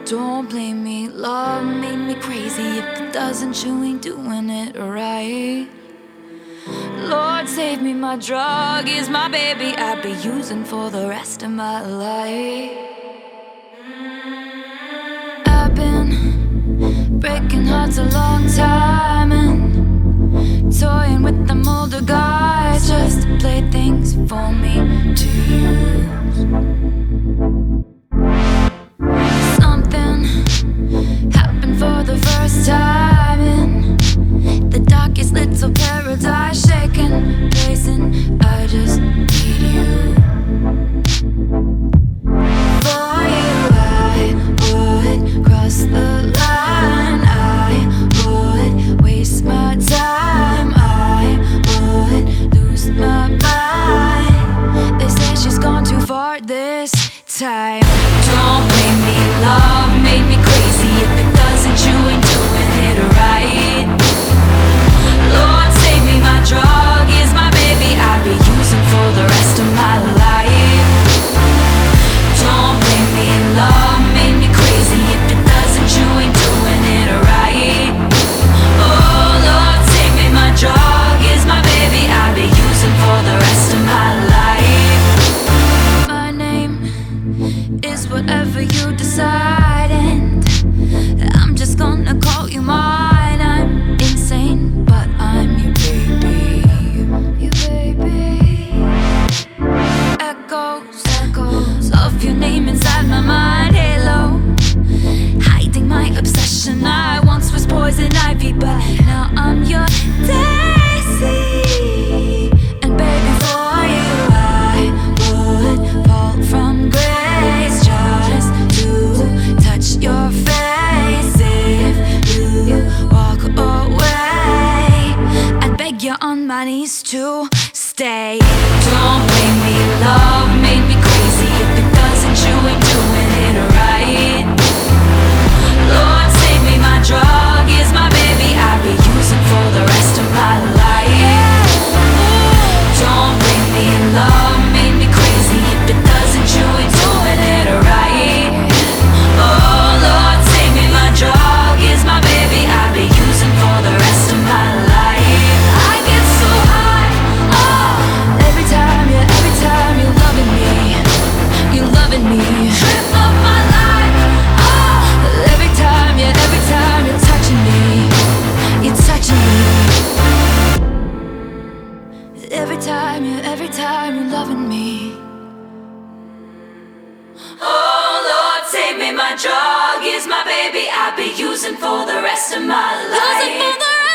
Don't blame me, love made me crazy. If it doesn't, you ain't doing it right. Lord save me, my drug is my baby. I'd be using for the rest of my life. I've been breaking hearts a long time and toying with them older guys just to play things for me to use. Something happened for the first time in the darkest little paradise, shaking, pacing. I just need you. For you, I would cross the line. I would waste my time. I would lose my mind. They say she's gone too far this time. Don't blame me, love made me crazy. If it doesn't, you ain't doing it right. Lord save me, my drug is my baby. I'd be using for the rest of my life. Don't blame me, love made me crazy. If it doesn't, you ain't doing it right. Oh Lord save me, my drug is my baby. I'd be using for the rest of my life. My name is whatever you decide, and I'm just gonna call you mine. I'm insane, but I'm your baby. Your baby. Echoes of your name inside my mind. Halo, hiding my obsession. I once was poison ivy, but now I'm your daisy. And baby, for you I would fall from grace just to touch your face. If you walk away, I'd beg you on my knees to stay. Don't blame me, love made me crazy. If it doesn't, you ain't doing it right. Lord save me, my drug is my baby. I'd be using for the rest of my life. Don't blame me, love made me crazy. If it doesn't, you ain't doing it right. Oh Lord save me, my drug is my baby. I'd be using for the rest of my life. I get so high, oh, every time you're loving me, you're loving me. Trip of my life, oh, every time you're touching me, you're touching me. Every time you're loving me. Oh Lord save me, my drug is my baby. I'd be using for the rest of my life.